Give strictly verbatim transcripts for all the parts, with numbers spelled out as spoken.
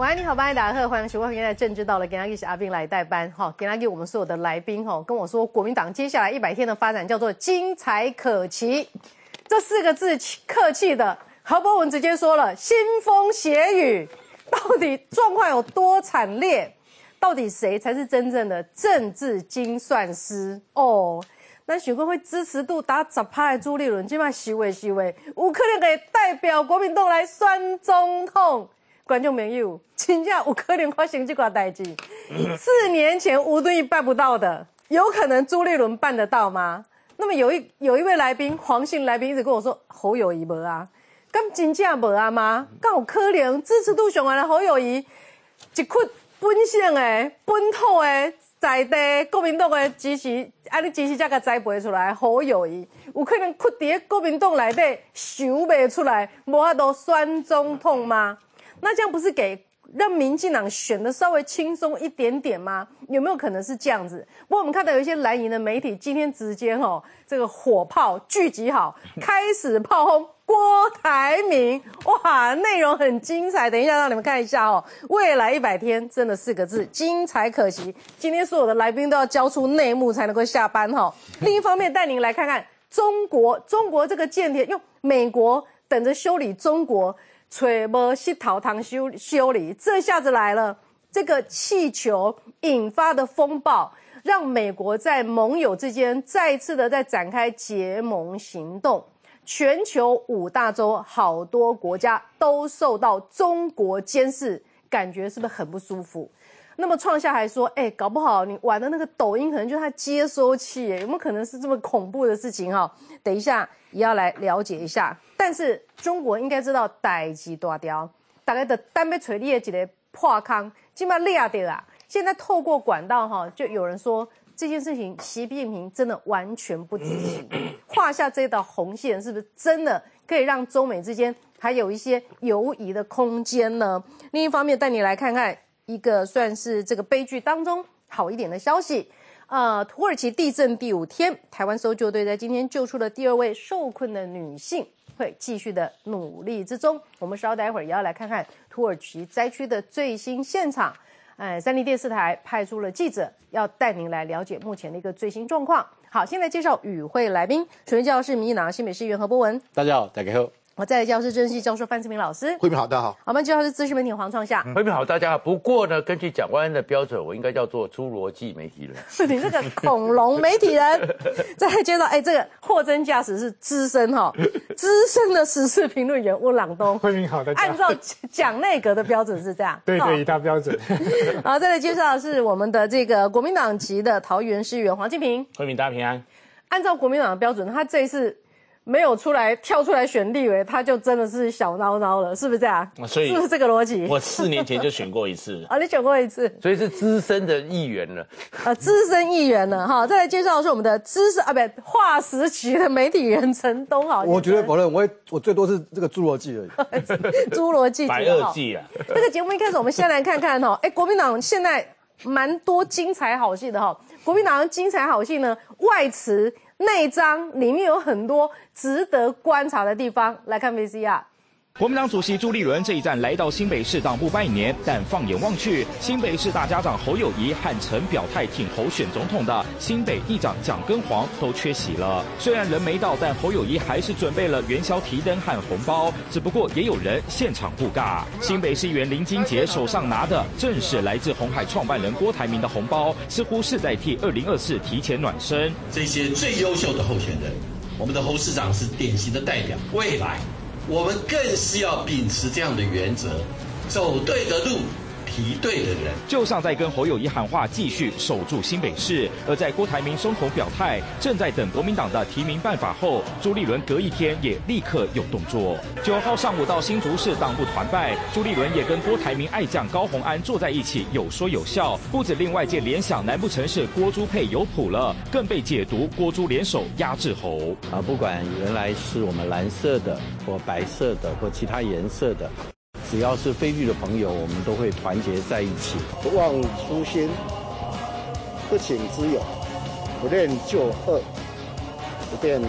晚安，你好，大家好，欢迎收看今天的政治到了，今天是阿兵来代班哈，今天我们所有的来宾哈跟我说，国民党接下来一百天的发展叫做精彩可期，这四个字客气的，郝柏文直接说了，腥风血雨，到底状况有多惨烈？到底谁才是真正的政治精算师？哦，咱想讲会支持度达十趴的朱立伦，今麦收的收的，有可能会代表国民党来选总统。观众朋友，真正有可能发生这款代志。四年前吴敦义办不到的，有可能朱立伦办得到吗？那么有一有一位来宾，黄姓来宾一直跟我说侯友宜无啊，咁真正无啊吗？咁有可能支持度上来的侯友宜，一窟本省的本土的在地国民党的支持，安尼支持才甲栽培出来侯友宜，有可能窟伫国民党内底想袂出来，无法度选总统吗？那这样不是给让民进党选的稍微轻松一点点吗？有没有可能是这样子？不过我们看到有一些蓝营的媒体今天直接哈、哦、这个火炮聚集好，开始炮轰郭台铭，哇，内容很精彩。等一下让你们看一下哦，未来一百天真的四个字，精彩可期。今天所有的来宾都要交出内幕才能够下班哈、哦。另一方面，带您来看看中国，中国这个间谍用美国等着修理中国。吹无西桃糖修修理，这下子来了，这个气球引发的风暴，让美国在盟友之间再次的在展开结盟行动。全球五大洲好多国家都受到中国监视，感觉是不是很不舒服？那么创下还说，哎、欸，搞不好你玩的那个抖音可能就是它接收器，有没有可能是这么恐怖的事情哈？等一下也要来了解一下。但是中国应该知道代志大条，大概的单被锤裂几个破坑，基本上裂掉啊。现在透过管道哈，就有人说这件事情，习近平真的完全不知情，画下这道红线，是不是真的可以让中美之间还有一些犹疑的空间呢？另一方面，带你来看看一个算是这个悲剧当中好一点的消息。呃，土耳其地震第五天，台湾搜救队在今天救出了第二位受困的女性。会继续的努力之中，我们稍待一会儿也要来看看土耳其灾区的最新现场。哎，三立电视台派出了记者，要带您来了解目前的一个最新状况。好，现在介绍与会来宾，首先介绍是民进党新北市议员何柏文， 大家好，大家好。 我再来介绍是政治系教授范志明老师， 慧敏好，大家好。 我们介绍是资深媒体黄创夏， 慧敏好，大家好。不过呢，根据蒋万安的标准，我应该叫做侏罗纪媒体人。 是你这个恐龙媒体人。再来介绍，哎，这个货真价实是资深哈、哦，资深的时事评论员温朗东。 慧敏好，大家好。 按照蒋内阁的标准是这样。 对对，一大标准。 好，再来介绍的是我们的这个国民党籍的桃园市议员黄敬平。 慧敏大家平安。 按照国民党的标准，他这一次没有出来跳出来选立委，他就真的是小孬孬了，是不是这样？ 所以是不是这个逻辑？ 我四年前就选过一次啊，你选过一次， 所以是资深的议员了。 呃，资深议员了哈。再来介绍的是我们的资深啊，不，划时期的媒体人陈东豪。 我绝对否认，我我最多是这个侏罗纪而已。 侏罗纪， 白垩纪啊。 这个节目一开始，我们先来看看哈，哎，国民党现在蛮多精彩好戏的哈。国民党的精彩好戏呢，外词。内章里面有很多值得观察的地方，来看 V C R。 国民党主席朱立伦这一站来到新北市党部拜年，但放眼望去，新北市大家长侯友宜和曾表态挺侯选总统的新北议长蒋根煌都缺席了。虽然人没到，但侯友宜还是准备了元宵提灯和红包，只不过也有人现场互尬。新北市议员林金杰手上拿的正是来自鸿海创办人郭台铭的红包，似乎是在替二零二四提前暖身。 这些最优秀的候选人，我们的侯市长是典型的代表，未来我们更是要秉持这样的原则，走对的路，提对的人。 就像在跟侯友宜喊话，继续守住新北市。而在郭台铭松口表态，正在等国民党的提名办法后，朱立伦隔一天也立刻有动作。九号上午到新竹市党部团拜，朱立伦也跟郭台铭爱将高虹安坐在一起，有说有笑。不止令外界联想难不成是郭朱配有谱了，更被解读郭朱联手压制侯。 啊，不管原来是我们蓝色的或白色的或其他颜色的。只要是非绿的朋友，我们都会团结在一起。 不忘初心，不请之友，不恋旧恶，不变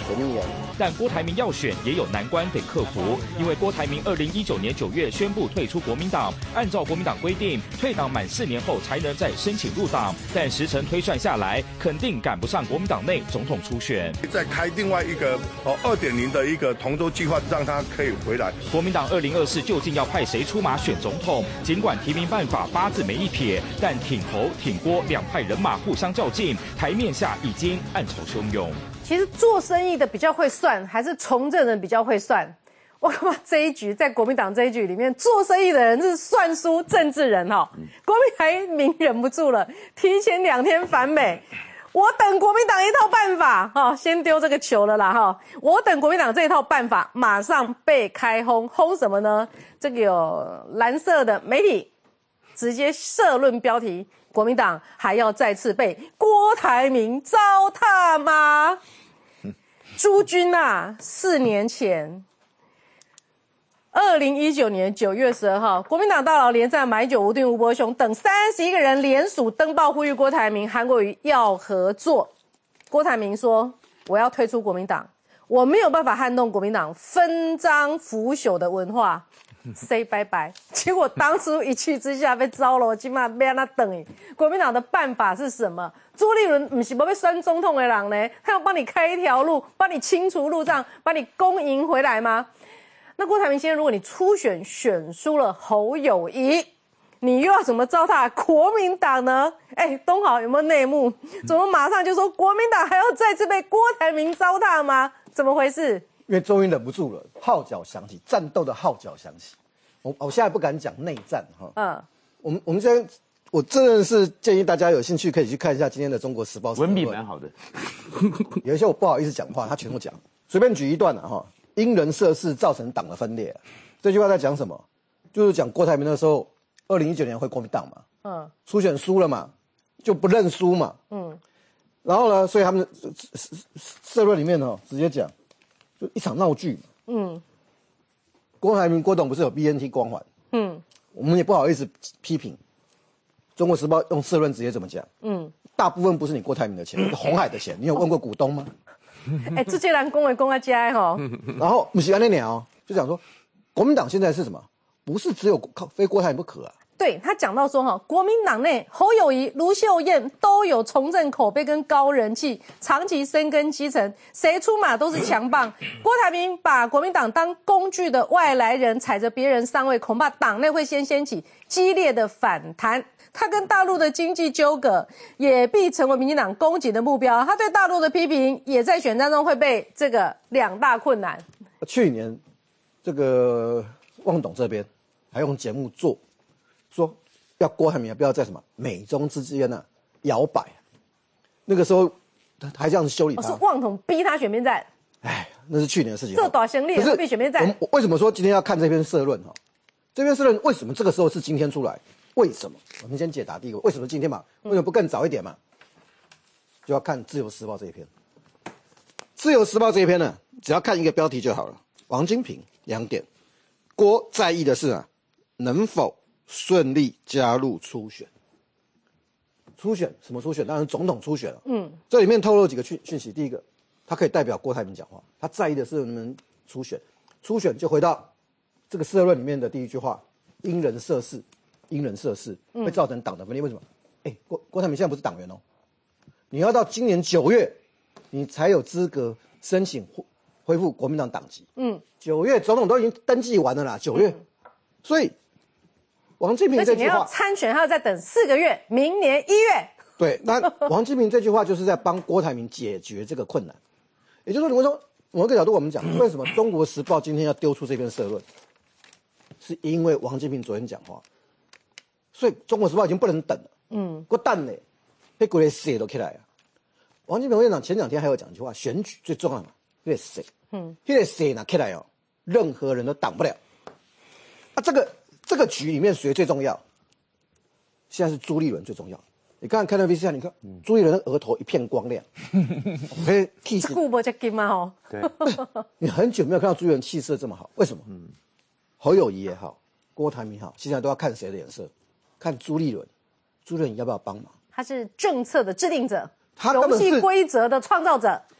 选一年。 但郭台铭要选也有难关得克服，因为郭台铭二零一九年九月宣布退出国民党，按照国民党规定，退党满四年后才能再申请入党，但时程推算下来，肯定赶不上国民党内总统初选。 再开另外一个哦二点零的一个同舟计划，让他可以回来。 国民党二零二四究竟要派谁出马选总统？尽管提名办法八字没一撇，但挺侯挺郭两派人马互相较劲，台面下已经暗潮汹涌。 其实做生意的比较会算，还是从政人比较会算？我看这一局在国民党这一局里面，做生意的人是算输政治人哈、哦。国民台铭忍不住了，提前两天返美。我等国民党一套办法哈、哦，先丢这个球了啦哈、哦。我等国民党这一套办法，马上被开轰，轰什么呢？这个有蓝色的媒体直接社论标题：国民党还要再次被郭台铭糟蹋吗？朱军啊，四年前，二零一九年九月十二号，国民党大佬连战、马英九、吴敦、吴伯雄等三十一个人联署登报呼吁郭台铭、韩国瑜要合作。郭台铭说：“我要退出国民党，我没有办法撼动国民党分赃腐朽的文化。” say 拜拜，结果当初一气之下被糟了，起码被他等于国民党的办法是什么？朱立伦不是不被选总统的人呢，他要帮你开一条路，帮你清除路障，把你攻赢回来吗？那郭台铭先生，如果你初选选输了侯友宜，你又要怎么糟蹋国民党呢？哎，东豪有没有内幕？怎么马上就说国民党还要再次被郭台铭糟蹋吗？怎么回事？ 因为终于忍不住了，号角响起，战斗的号角响起。我我现在不敢讲内战哈，嗯，我们我们现在，我真的是建议大家有兴趣可以去看一下今天的《中国时报》， 文笔蛮好的。 有一些我不好意思讲话，他全都讲，随便举一段啊哈，因人设事造成党的分裂，这句话在讲什么？就是讲郭台铭那时候，二零一九年回国民党嘛，嗯，初选输了嘛，就不认输嘛，嗯，然后呢，所以他们社论里面呢直接讲。就一场闹剧，嗯，郭台铭、郭董不是有 B N T 光环，嗯，我们也不好意思批评，《中国时报》用社论直接这么讲，嗯，大部分不是你郭台铭的钱，是红海的钱，你有问过股东吗？ 哎、欸，这些人公会公啊家哈， 然后不是安那鸟，就讲说，国民党现在是什么？不是只有靠非郭台铭不可啊。 对他讲到说哈，国民党内侯友宜、卢秀燕都有从政口碑跟高人气，长期深耕基层，谁出马都是强棒。郭台铭把国民党当工具的外来人，踩着别人上位，恐怕党内会先掀起激烈的反弹。他跟大陆的经济纠葛也必成为民进党攻击的目标。他对大陆的批评也在选战中会被这个两大困难。 去年这个汪董这边还用节目做。说要郭台铭不要在什么美中之间呢、啊、摇摆，那个时候还这样修理他。 哦、是汪董逼他选边站。 哎，那是去年的事情。 这短行李何必选边站？ 我为什么说今天要看这篇社论哈？这篇社论为什么这个时候是今天出来？为什么？我们先解答第一个，为什么今天嘛？为什么不更早一点嘛？就要看《自由时报》这一篇。《自由时报》这一篇呢，只要看一个标题就好了。王金平两点，郭在意的是啊，能否顺利加入初选？初选什么初选？当然总统初选了。嗯，这里面透露几个讯讯息。第一个，他可以代表郭台铭讲话，他在意的是能不能初选。初选就回到这个社论里面的第一句话：因人设事，因人设事会造成党的分裂。为什么？哎，郭郭台铭现在不是党员哦，你要到今年九月，你才有资格申请恢复国民党党籍。嗯，九月总统都已经登记完了啦，九月，嗯、所以。王金平这句话，而且你要参选，还要再等四个月，明年一月。 对，那王金平这句话就是在帮郭台铭解决这个困难。也就是说，你会说某一个角度，我们讲为什么《中国时报》今天要丢出这篇社论，是因为王金平昨天讲话，所以《中国时报》已经不能等了。嗯，过蛋嘞，被鬼血都起来了。王金平院长前两天还有讲一句话：选举最重要嘛，那个血，嗯，那个血拿起来哦，任何人都挡不了。啊，这个。这个局里面谁最重要？现在是朱立伦最重要。你刚才看到 V C R， 你看、嗯、朱立伦的额头一片光亮，哎，气势。 顾不这金嘛吼。 对，你很久没有看到朱立伦气色这么好，为什么？嗯，侯友宜也好，郭台铭也好，现在都要看谁的脸色，看朱立伦，朱立伦要不要帮忙？ 他是政策的制定者， 他游戏规则的创造者。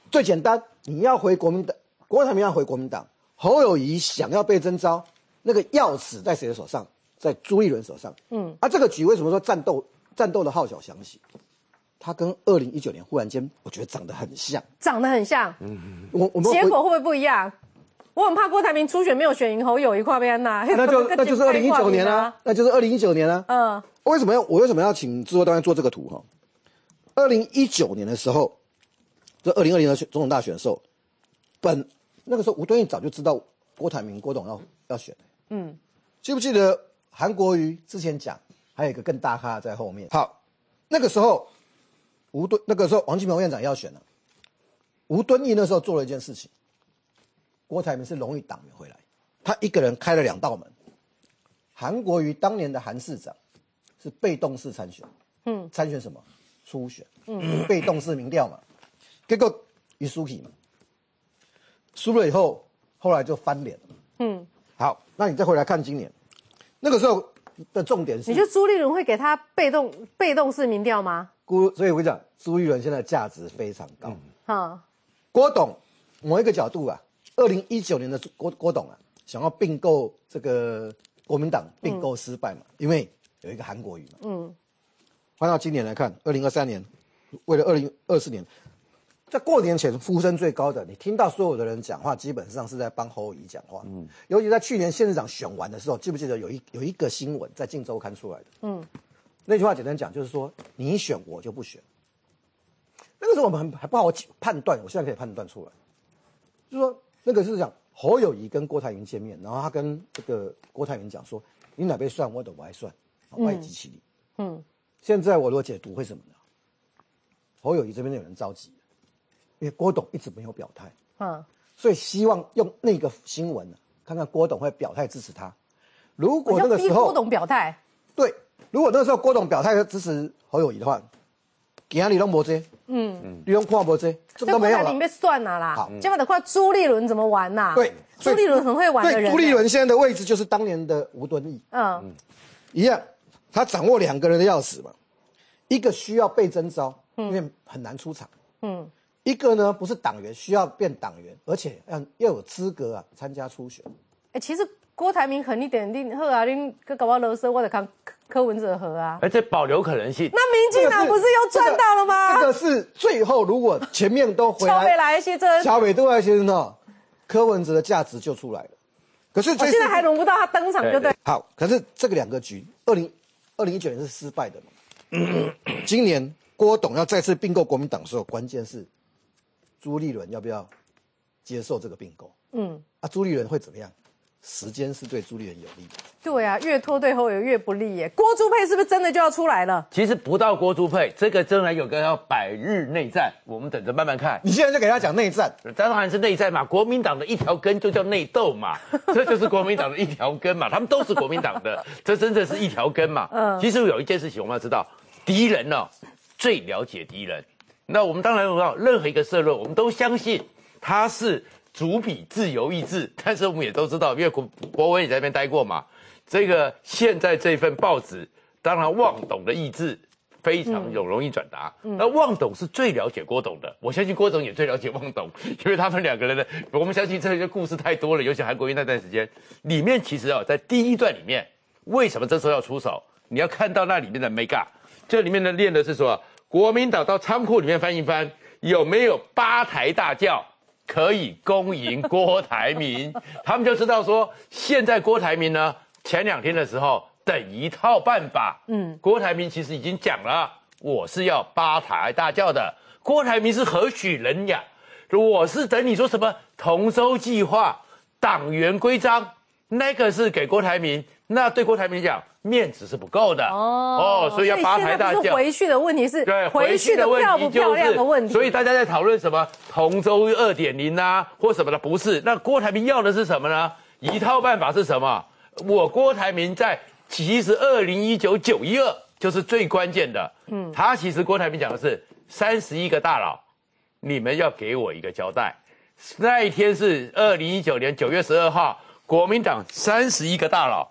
最简单，你要回国民党，郭台铭要回国民党，侯友宜想要被征召，那个钥匙在谁的手上？在朱立伦手上。嗯，啊，这个局为什么说战斗战斗的号角响起？他跟二零一九年忽然间，我觉得长得很像， 长得很像。 嗯，我我们结果会不会不一样？我很怕郭台铭初选没有选赢侯友宜，跨边呐， 那就那就是二零一九年啊，那就是二零一九年啊。嗯，为什么要我为什么要请制作单位做这个图哈？二零一九年的时候，这二零二零的总统大选的时候，本那个时候吴敦义早就知道郭台铭郭董要要选。嗯，记不记得韩国瑜之前讲，还有一个更大咖在后面。好，那个时候吴敦那个时候王金平院长要选了，吴敦义那时候做了一件事情。郭台铭是荣誉党员回来，他一个人开了两道门。韩国瑜当年的韩市长是被动式参选，嗯，参选什么？初选，嗯，被动式民调嘛。结果一输起嘛，输了以后，后来就翻脸了。嗯，好，那你再回来看今年，那个时候的重点是， 你觉得朱立伦会给他被动被动式民调吗？ 郭，所以我跟你讲，朱立伦现在价值非常高。 好、嗯， 郭董某一个角度啊。二零一九年的郭郭董啊，想要并购这个国民党，并购失败嘛，嗯、因为有一个韩国瑜嘛。嗯。换到今年来看，二零二三年，为了二零二四年，在过年前呼声最高的，你听到所有的人讲话，基本上是在帮侯友宜讲话。嗯。尤其在去年县市长选完的时候，记不记得有一有一个新闻在《镜周刊》出来的？嗯。那句话简单讲就是说，你选我就不选。那个时候我们还不好判断，我现在可以判断出来，就是说。那个是讲侯友宜跟郭台铭见面，然后他跟这个郭台铭讲说：“你哪边算，我都不爱算，我爱机器你。”嗯，现在我如果解读，为什么呢？侯友宜这边有人着急，因为郭董一直没有表态，嗯，所以希望用那个新闻呢，看看郭董会表态支持他。如果那个时候郭董表态， 对，如果那个时候郭董表态支持侯友宜的话。今天你都没这，嗯，你都看没这，这都没有了。 你被算了啦。好，结果的话，朱立伦怎么玩呐、啊？ 对， 朱立伦很会玩的人。 对，朱立伦现在的位置就是当年的吴敦义，嗯，一样，他掌握两个人的钥匙嘛，一个需要被征召，因为很难出场，嗯，一个呢不是党员，需要变党员，而且要要有资格啊参加初选。 哎、欸，其实郭台铭很一点，你好啊，你去搞我勒索，我得看柯文哲和啊， 而且保留可能性。 那民进党不是又赚到了吗？ 这个是最后如果前面都回来， 乔北来先生， 乔北都来先生哦，柯文哲的价值就出来了。可是这、 哦、现在还轮不到他登场，就对。 好，可是这个两个局，二零二零一九年是失败的嘛。嗯、今年郭董要再次并购国民党的时候，关键是朱立伦要不要接受这个并购？嗯，啊，朱立伦会怎么样？时间是对朱立伦有利的。 对啊，越拖对侯友越不利耶。郭朱配是不是真的就要出来了？ 其实不到郭朱配，这个真的有个叫百日内战，我们等着慢慢看。 你现在就给他讲内战， 当然是内战嘛。国民党的一条根就叫内斗嘛，这就是国民党的一条根嘛。他们都是国民党的，这真的是一条根嘛。嗯，其实有一件事情我们要知道，敌人呢、哦、最了解敌人。那我们当然知道，任何一个社论，我们都相信他是主笔自由意志，但是我们也都知道，因为国国文也在那边待过嘛。这个现在这份报纸，当然望董的意志非常有容易转达。嗯、那望董是最了解郭董的，我相信郭董也最了解望董，因为他们两个人的，我们相信这些故事太多了，尤其韩国瑜那段时间里面，其实啊、哦，在第一段里面，为什么这时候要出手？你要看到那里面的 mega， 这里面的练的是说，国民党到仓库里面翻一翻，有没有八抬大轿可以恭迎郭台铭？他们就知道说，现在郭台铭呢。前两天的时候，等一套办法。嗯，郭台铭其实已经讲了，我是要八抬大轿的。郭台铭是何许人呀？我是等你说什么同舟计划、党员规章，那个是给郭台铭，那对郭台铭讲面子是不够的。哦，哦，所以要八抬大轿。 回去的问题是， 对， 回去的漂不漂亮的问题。 所以大家在讨论什么同舟 二点零 啊，或什么的，不是。那郭台铭要的是什么呢？一套办法是什么？我郭台铭在其实二零一九九一二就是最关键的，嗯，他其实郭台铭讲的是三十一个大佬，你们要给我一个交代。那一天是二零一九年九月十二号，国民党三十一个大佬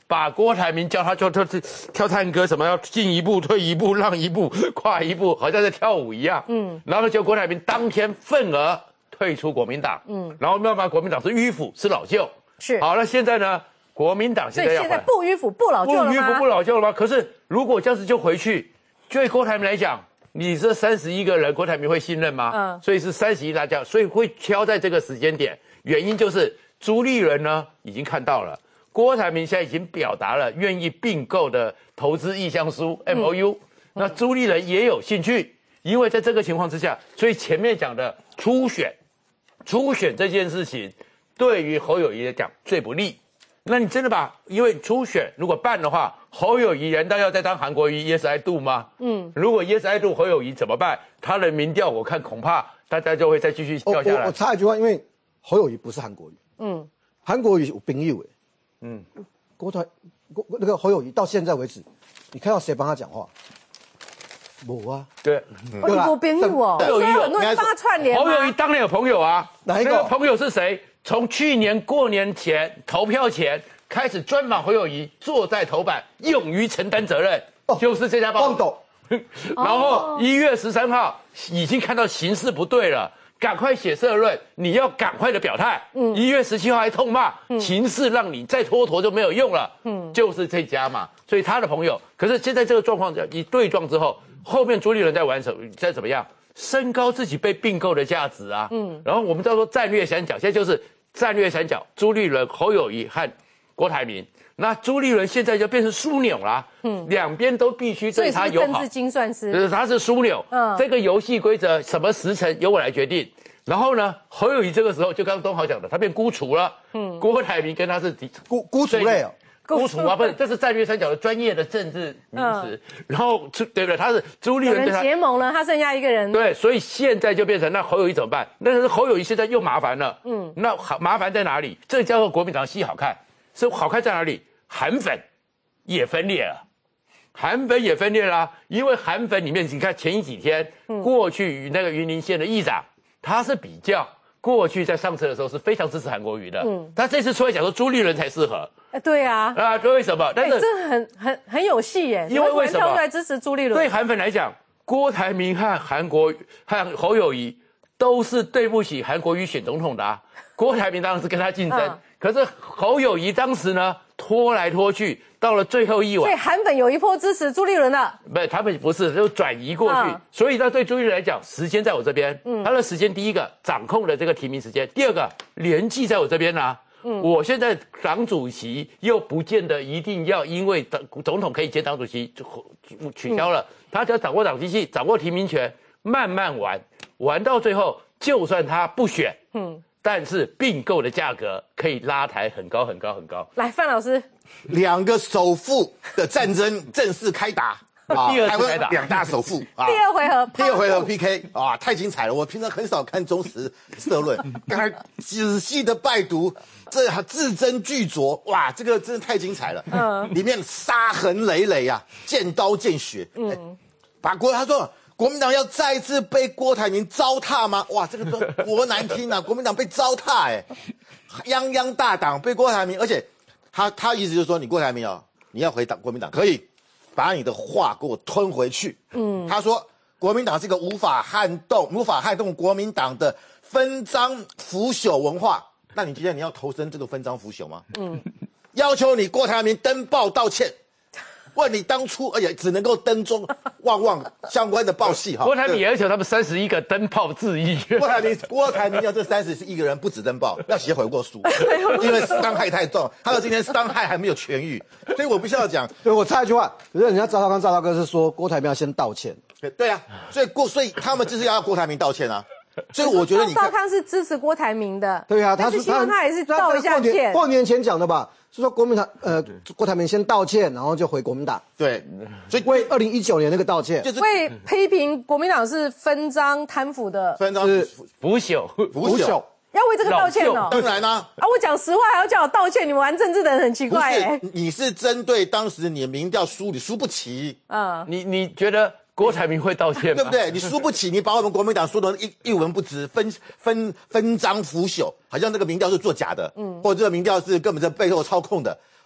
把郭台铭叫他就跳跳跳探戈，什么要进一步、退一步、让一步、跨一步，好像在跳舞一样。嗯，然后就郭台铭当天愤而退出国民党。嗯，然后慢慢国民党是迂腐，是老旧。 是。 好，那现在呢？国民党现在要所以现在不迂腐、不老旧了吗？ 不迂腐、不老旧了吗？可是如果这样子就回去，对郭台铭来讲，你这三十一个人，郭台铭会信任吗？嗯，所以是三十一大家，所以会挑在这个时间点。原因就是朱立伦呢已经看到了，郭台铭现在已经表达了愿意并购的投资意向书 M O U，、嗯、那朱立伦也有兴趣，因为在这个情况之下，所以前面讲的初选，初选这件事情对于侯友宜来讲最不利。那你真的把，因为初选如果办的话，侯友宜难道要再当韩国瑜 Yes I do 吗？嗯，如果 Yes I do 侯友宜怎么办？他的民调我看恐怕大家就会再继续掉下来。 我, 我, 我插一句话，因为侯友宜不是韩国瑜，嗯，韩国瑜有朋友哎，嗯，郭台郭那个侯友宜到现在为止，你看到谁帮他讲话？没啊， 对， 对吧？有朋友哦， 侯友宜有， 很多人帮他串联。 侯友宜当然有朋友啊， 哪一个？ 那个朋友是谁？从去年过年前投票前开始专访侯友宜，坐在头版，勇于承担责任，哦、就是这家报道。 然后一月十三号已经看到形势不对了，赶快写社论，你要赶快的表态。嗯，一月十七号还痛骂，嗯、形势让你再蹉跎就没有用了。嗯，就是这家嘛，所以他的朋友，可是现在这个状况一对撞之后，后面朱立伦在玩什么？在怎么样？升高自己被并购的价值啊。嗯，然后我们叫做战略三角，现在就是战略三角：朱立伦、侯友宜和郭台铭。那朱立伦现在就变成枢纽啦，嗯，两边都必须对他友好。 政治精算师， 就是他是枢纽，嗯，这个游戏规则什么时辰由我来决定。然后呢，侯友宜这个时候就刚刚东豪讲的，他变孤雏了，嗯，郭台铭跟他是孤孤雏类哦， 孤雏啊，不是，这是战略三角的专业的政治名词。嗯、然后对不对？他是朱立伦跟他结盟了，他剩下一个人。 对，所以现在就变成那侯友宜怎么办？那是侯友宜现在又麻烦了，嗯，那好麻烦在哪里？这叫做国民党戏好看，是好看在哪里？韩粉也分裂了，韩粉也分裂了、啊，因为韩粉里面，你看前几天，嗯、过去那个云林县的议长，他是比较过去在上次的时候是非常支持韩国瑜的，嗯，他这次出来讲说朱立伦才适合， 哎，对啊， 啊，为什么？但是、 欸、这很很很有戏耶， 因为为什么？ 跳出来支持朱立伦？ 对韩粉来讲，郭台铭和韩国和侯友宜都是对不起韩国瑜选总统的啊，郭台铭当然是跟他竞争，嗯、可是侯友宜当时呢？拖来拖去，到了最后一晚， 所以韩粉有一波支持朱立伦的， 不是他们不是，就转移过去。嗯、所以呢，对朱立伦来讲，时间在我这边，嗯，他的时间第一个掌控了这个提名时间，第二个年纪在我这边啦、啊。嗯，我现在党主席又不见得一定要因为党总统可以接党主席就取消了，嗯、他只要掌握党机器，掌握提名权，慢慢玩，玩到最后，就算他不选，嗯。但是并购的价格可以拉抬很高很高很高。 来，范老师， 两个首富的战争正式开打啊！第二次开打， 两大首富啊！ 第二回合， 第二回合 P K 啊，太精彩了！我平常很少看中时社论，刚才仔细的拜读，这字斟句酌，哇，这个真的太精彩了。嗯，里面杀痕累累啊，见刀见血。嗯，欸、把国他说。国民党要再次被郭台铭糟蹋吗？哇，这个都多难听啊！国民党被糟蹋、欸，哎，泱泱大党被郭台铭，而且他他意思就是说，你郭台铭哦，你要回党国民党可以，把你的话给我吞回去。嗯，他说国民党是个无法撼动、无法撼动国民党的分赃腐朽文化。那你今天你要投身这个分赃腐朽吗？嗯，要求你郭台铭登报道歉。问你当初，而且只能够登中旺旺相关的报系哈。 郭台铭而且他们三十一个登报致意。 郭台铭，郭台铭要这三十一个人不止登报，要写悔过书，因为伤害太重，他到今天伤害还没有痊愈，所以我必须要讲。 对，我插一句话，可是人家赵少康赵大哥是说郭台铭要先道歉。 对对啊，所以郭，所以他们就是要郭台铭道歉啊。所以我觉得你赵少康是支持郭台铭的。 对啊，他是希望他也是道一下歉。 过年前讲的吧。是说国民党呃，郭台铭先道歉，然后就回国民党。 对， 所以为二零一九年那个道歉， 就是为批评国民党是分赃贪腐的， 分赃是腐朽， 腐朽， 要为这个道歉哦。 当然啦、啊， 啊，我讲实话还要叫我道歉，你们玩政治的人很奇怪哎、欸。 你是针对当时你的民调输，你输不起。 嗯，你你觉得？郭台铭会道歉吗？ 对不对？你输不起，你把我们国民党输得一一文不值，分分分赃腐朽，好像这个民调是作假的，嗯，或者这个民调是根本在背后操控的。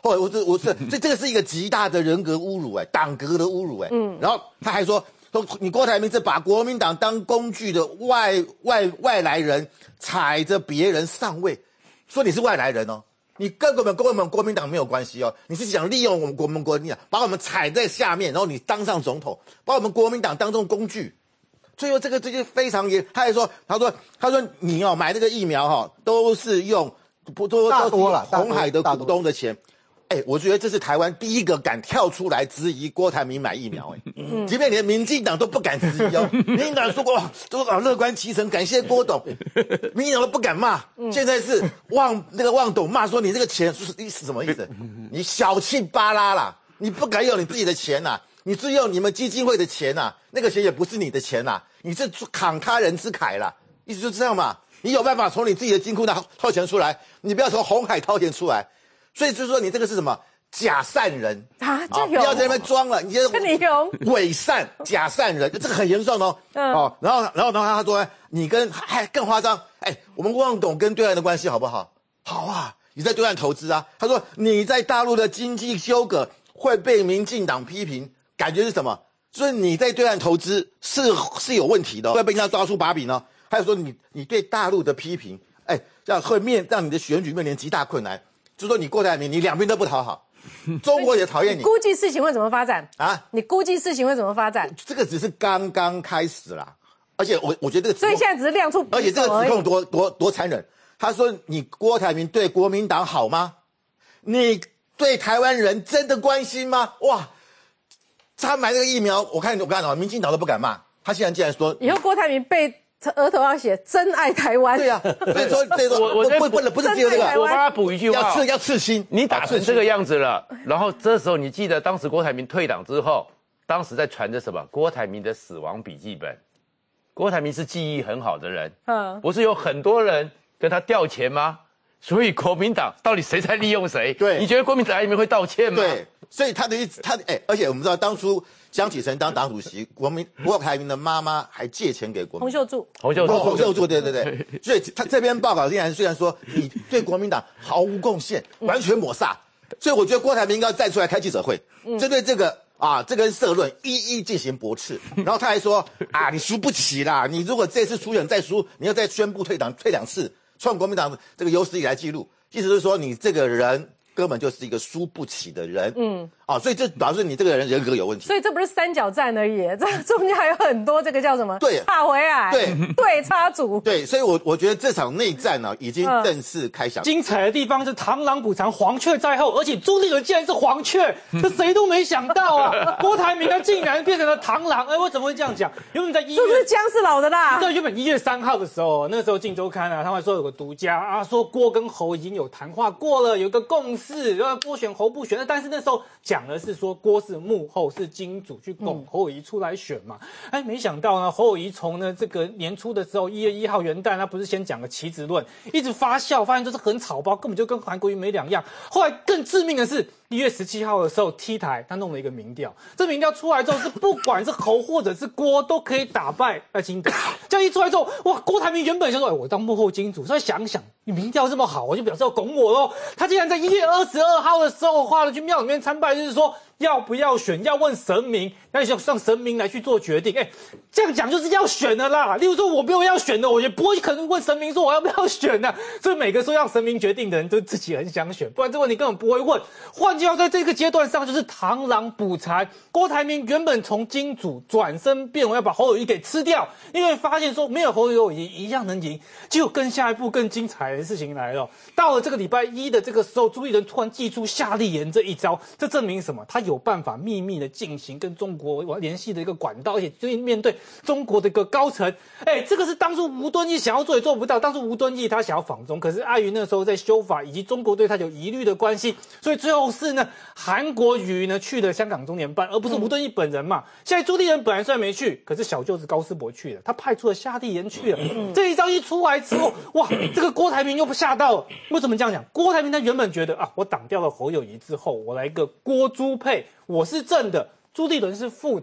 或者我这我是这这个是一个极大的人格侮辱哎，党格的侮辱哎。嗯，然后他还说说你郭台铭是把国民党当工具的外外外来人，踩着别人上位，说你是外来人哦。你跟我们跟我们国民党没有关系哦，你是想利用我们国民国民党，把我们踩在下面，然后你当上总统，把我们国民党当成工具。最后这个这就非常严，他还说，他说他说你哦买这个疫苗哈、哦，都是用不都大多了鸿海的股东的钱。哎，我觉得这是台湾第一个敢跳出来质疑郭台铭买疫苗，哎，嗯，即便连民进党都不敢质疑哦，民进党说过都啊乐观其成，感谢郭董，民进党都不敢骂，现在是旺那个旺董骂说你这个钱是是什么意思？你小气巴拉啦，你不敢用你自己的钱呐、啊，你是用你们基金会的钱呐、啊，那个钱也不是你的钱呐、啊，你是慷他人之慨啦，意思就这样嘛，你有办法从你自己的金库拿掏钱出来，你不要从鸿海掏钱出来。所以就是说，你这个是什么假善人啊？这有、啊、 不要在那边装了，你这你有伪善假善人，这个很严重哦。嗯、哦，然后然后然后他说，你跟还更夸张，哎，我们旺董跟对岸的关系好不好？好啊，你在对岸投资啊。他说你在大陆的经济纠葛会被民进党批评，感觉是什么？所以你在对岸投资是是有问题的、哦，会被人家抓出把柄呢。还有说你你对大陆的批评，哎，这样会面让你的选举面临极大困难。就说你郭台铭，你两边都不讨好，中国也讨厌你。 你估计事情会怎么发展啊？ 你估计事情会怎么发展？ 这个只是刚刚开始啦，而且我我觉得这个， 所以现在只是亮出， 而且这个指控多多多残忍。他说你郭台铭对国民党好吗？你对台湾人真的关心吗？哇，他买这个疫苗，我看我看到民进党都不敢骂，他现在竟然说以后郭台铭被。额头要写真爱台湾， 对呀、啊，所以说，所以说， 我我不不不是只有这个， 我帮他补一句话， 要刺要刺青， 你打成这个样子了，然后这时候你记得当时郭台铭退党之后，当时在传着什么？郭台铭的死亡笔记本。郭台铭是记忆很好的人，嗯，不是有很多人跟他调钱吗？所以国民党到底谁在利用谁？ 对， 你觉得国民党里面会道歉吗？ 对，所以他的意思，他哎，而且我们知道当初江启臣当党主席，国民郭台铭的妈妈还借钱给国民洪秀柱， 洪秀柱， 洪秀柱，对对对。所以他这篇报告竟然虽然说你对国民党毫无贡献，完全抹煞，所以我觉得郭台铭应该再出来开记者会，针对这个啊这个社论一一进行驳斥。然后他还说啊，你输不起啦，你如果这次输选再输，你要再宣布退党退两次，创国民党这个有史以来记录。意思是说你这个人根本就是一个输不起的人，嗯，啊，所以这表示你这个人人格有问题。 所以这不是三角战而已，这中间还有很多这个叫什么？ 对， 插回来， 对对插组， 对，所以我我觉得这场内战呢、啊、已经正式开响。 精彩的地方是螳螂捕蝉，黄雀在后，而且朱立伦竟然是黄雀，这谁都没想到啊！郭台铭他竟然变成了螳螂，哎，为什么会这样讲？原本在一月， 是不是姜是老的啦？ 对，原本一月三号的时候，那时候《镜周刊》啊，他们说有个独家啊，说郭跟侯已经有谈话过了，有一个共识，然后郭选侯不选，但是那时候讲的是说郭是幕后是金主去拱侯友宜出来选嘛，哎，没想到呢，侯友宜从呢这个年初的时候，一月一号元旦，他不是先讲个棋子论，一直发酵，发现就是很草包，根本就跟韩国瑜没两样。后来更致命的是，一月十七号的时候 ，T 台他弄了一个民调，这民调出来之后是不管是侯或者是郭都可以打败赖清德。这样一出来之后，哇，郭台铭原本想说，哎，我当幕后金主，所以想想你民调这么好，我就表示要拱我喽。他竟然在一月二十二号的时候，花了去庙里面参拜，就是说要不要选，要问神明，要让神明来去做决定。哎，这样讲就是要选的啦。例如说，我没有要选的，我也不会可能问神明说我要不要选的、啊。所以每个说让神明决定的人，都自己很想选，不然这个问题根本不会问。换句话说，在这个阶段上，就是螳螂捕蝉。郭台铭原本从金主转身变为要把侯友宜给吃掉，因为发现说没有侯友宜一样能赢。结果更下一步更精彩的事情来了，到了这个礼拜一的这个时候，朱立伦突然祭出夏立言这一招，这证明什么？他有办法秘密的进行跟中国联系的一个管道，而且最近面对中国的一个高层，哎，这个是当初吴敦义想要做也做不到。当初吴敦义他想要访中，可是碍于那时候在修法以及中国对他有疑虑的关系，所以最后是呢韩国瑜呢去了香港中联办，而不是吴敦义本人嘛。现在朱立伦本来虽然没去，可是小舅子高思博去了，他派出了夏立言去了。这一招一出来之后，哇，这个郭台铭又不吓到了。为什么这样讲？郭台铭他原本觉得啊，我挡掉了侯友宜之后，我来一个郭朱配，我是正的，朱立伦是负的。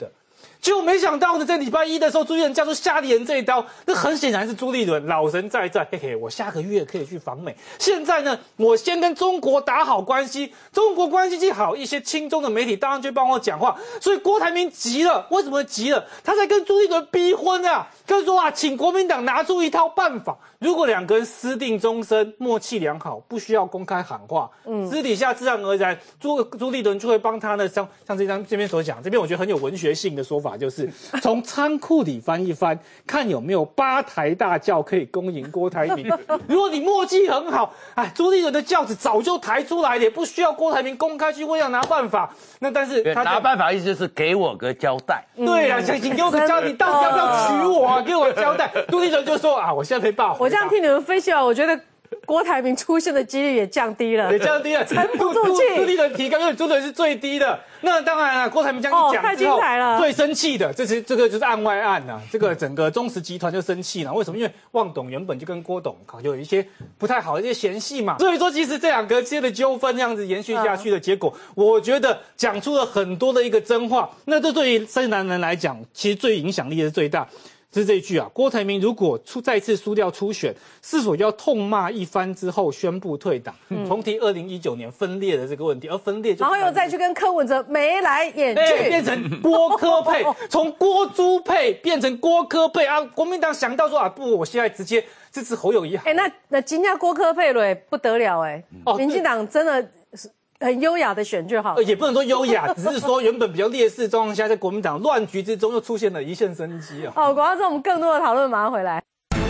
结果没想到呢，在礼拜一的时候，朱立伦叫出下令这一刀，那很显然是朱立伦老神在在，嘿嘿，我下个月可以去访美。现在呢，我先跟中国打好关系，中国关系既好，一些亲中的媒体当然就帮我讲话，所以郭台铭急了，为什么急了？他在跟朱立伦逼婚啊，跟说啊，请国民党拿出一套办法，如果两个人私定终身，默契良好，不需要公开喊话，嗯，私底下自然而然，朱朱立伦就会帮他呢，像像这张这边所讲，这边我觉得很有文学性的说法。就是从仓库里翻一翻，看有没有八抬大轿可以恭迎郭台铭。如果你默契很好，哎，朱立伦的轿子早就抬出来了，也不需要郭台铭公开去问要拿办法。那但是他拿办法意思就是给我个交代。 对啊，想请给我个交代，你到底要不要娶我啊？给我个交代。朱立伦就说啊，我现在没办法。 我这样听你们分析啊，我觉得郭台铭出现的几率也降低了， 也降低了， 沉不住气。 朱立伦提高，因为朱立伦是最低的。那当然了，郭台铭这样一讲之后， 哦，太精彩了。 最生气的，这是这个就是案外案呐、啊。这个整个中时集团就生气了，为什么？因为旺董原本就跟郭董有一些不太好的一些嫌隙嘛。所以说，其实这两个之间的纠纷这样子延续下去的结果，嗯、我觉得讲出了很多的一个真话。那这对于深蓝人来讲，其实最影响力是最大。是这一句啊，郭台铭如果出再次输掉初选，是否要痛骂一番之后宣布退党，嗯、重提二零一九年分裂的这个问题，而分裂就然后又再去跟柯文哲眉来眼去， 欸、变成郭柯配，从郭朱配变成郭柯配啊！国民党想到说啊，不，我现在直接支持侯友宜。 哎、欸，那那今天郭柯配了不得了哎、欸，哦、民进党真的是。很优雅的选就好， 也不能说优雅，只是说原本比较劣势状况下，在国民党乱局之中又出现了一线生机啊。 好，广告之后我们更多的讨论马上回来。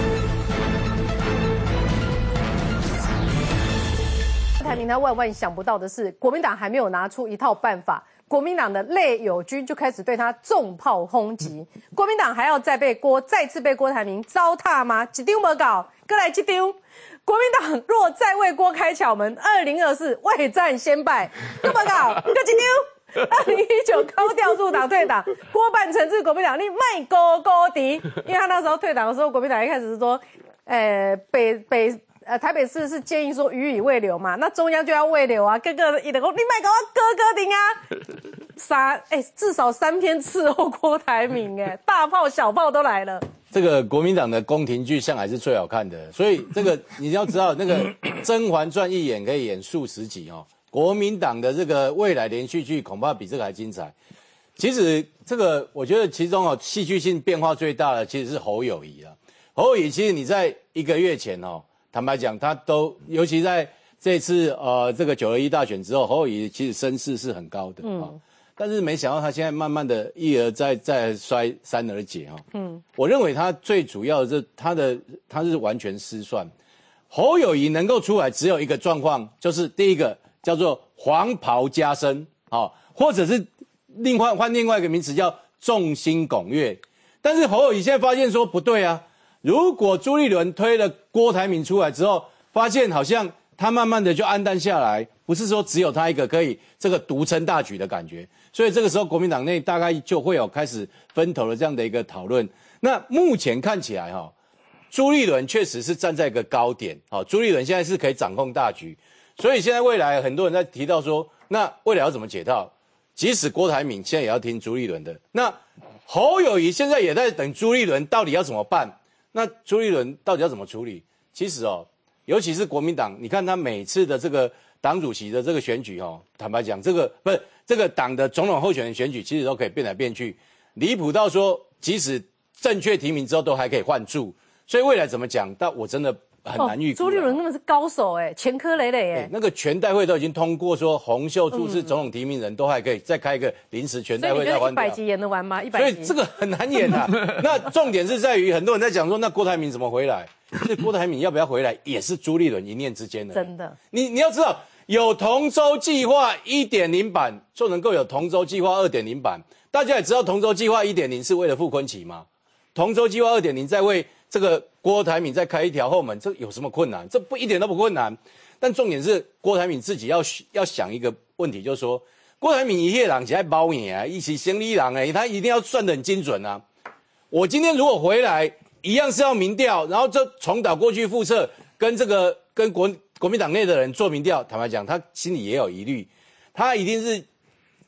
郭台铭他万万想不到的是，国民党还没有拿出一套办法，国民党的类友军就开始对他重炮轰击。国民党还要再被郭再次被郭台铭糟蹋吗？一丢没搞，搁来一丢。国民党若再为郭开巧门，二零二四未战先败，干嘛搞？搁一丢。二零一九高调入党退党，郭办惩治国民党，你卖高高敌，因为他那时候退党的时候，国民党一开始是说，呃，北北呃台北市是建议说予以慰留嘛，那中央就要慰留啊，各个一的说你卖搞我哥哥顶啊，三哎、欸、至少三篇伺候郭台铭哎，大炮小炮都来了。 这个国民党的宫廷剧向来是最好看的，所以这个你要知道，那个《甄嬛传》一演可以演数十集哦。国民党的这个未来连续剧恐怕比这个还精彩。其实这个我觉得其中哦戏剧性变化最大的其实是侯友宜啊。侯友宜其实你在一个月前哦，坦白讲他都，尤其在这次呃这个九二一大选之后，侯友宜其实声势是很高的啊。嗯但是没想到他现在慢慢的一而再再衰三而竭哈，嗯，我认为他最主要的是他的他是完全失算。侯友宜能够出来只有一个状况，就是第一个叫做黄袍加身啊、哦，或者是另外换另外一个名词叫众星拱月。但是侯友宜现在发现说不对啊，如果朱立伦推了郭台铭出来之后，发现好像他慢慢的就黯淡下来，不是说只有他一个可以这个独撑大局的感觉。所以这个时候国民党内大概就会有开始分头的这样的一个讨论。那目前看起来哈、哦，朱立伦确实是站在一个高点，好、哦，朱立伦现在是可以掌控大局。所以现在未来很多人在提到说，那未来要怎么解套？即使郭台铭现在也要听朱立伦的，那侯友宜现在也在等朱立伦到底要怎么办？那朱立伦到底要怎么处理？其实哦，尤其是国民党，你看他每次的这个党主席的这个选举哦，坦白讲，这个不是这个党的总统候选人选举，其实都可以变来变去，离谱到说，即使正确提名之后都还可以换注，所以未来怎么讲？但我真的很难预估、哦。 朱立伦那么是高手哎，前科累累哎。 那个全代会都已经通过说，洪秀柱是总统提名人，都还可以再开一个临时全代会再换掉。 一百集演得完吗？一百集。 所以这个很难演啊。那重点是在于，很多人在讲说，那郭台铭怎么回来？其实郭台铭要不要回来，也是朱立伦一念之间的。 真的。你你要知道。有同舟计划 一点零 版，就能够有同舟计划 二点零 版。大家也知道同舟计划 一点零 是为了傅昆萁吗？同舟计划 二点零 在为这个郭台铭再开一条后门，这有什么困难？这不一点都不困难。但重点是郭台铭自己要要想一个问题，就是说郭台铭一夜郎起来包你啊，一起行李郎哎，他一定要算得很精准啊。我今天如果回来一样是要民调，然后就重蹈过去覆辙，跟这个跟国。国民党内的人做民调，坦白讲，他心里也有疑虑，他一定是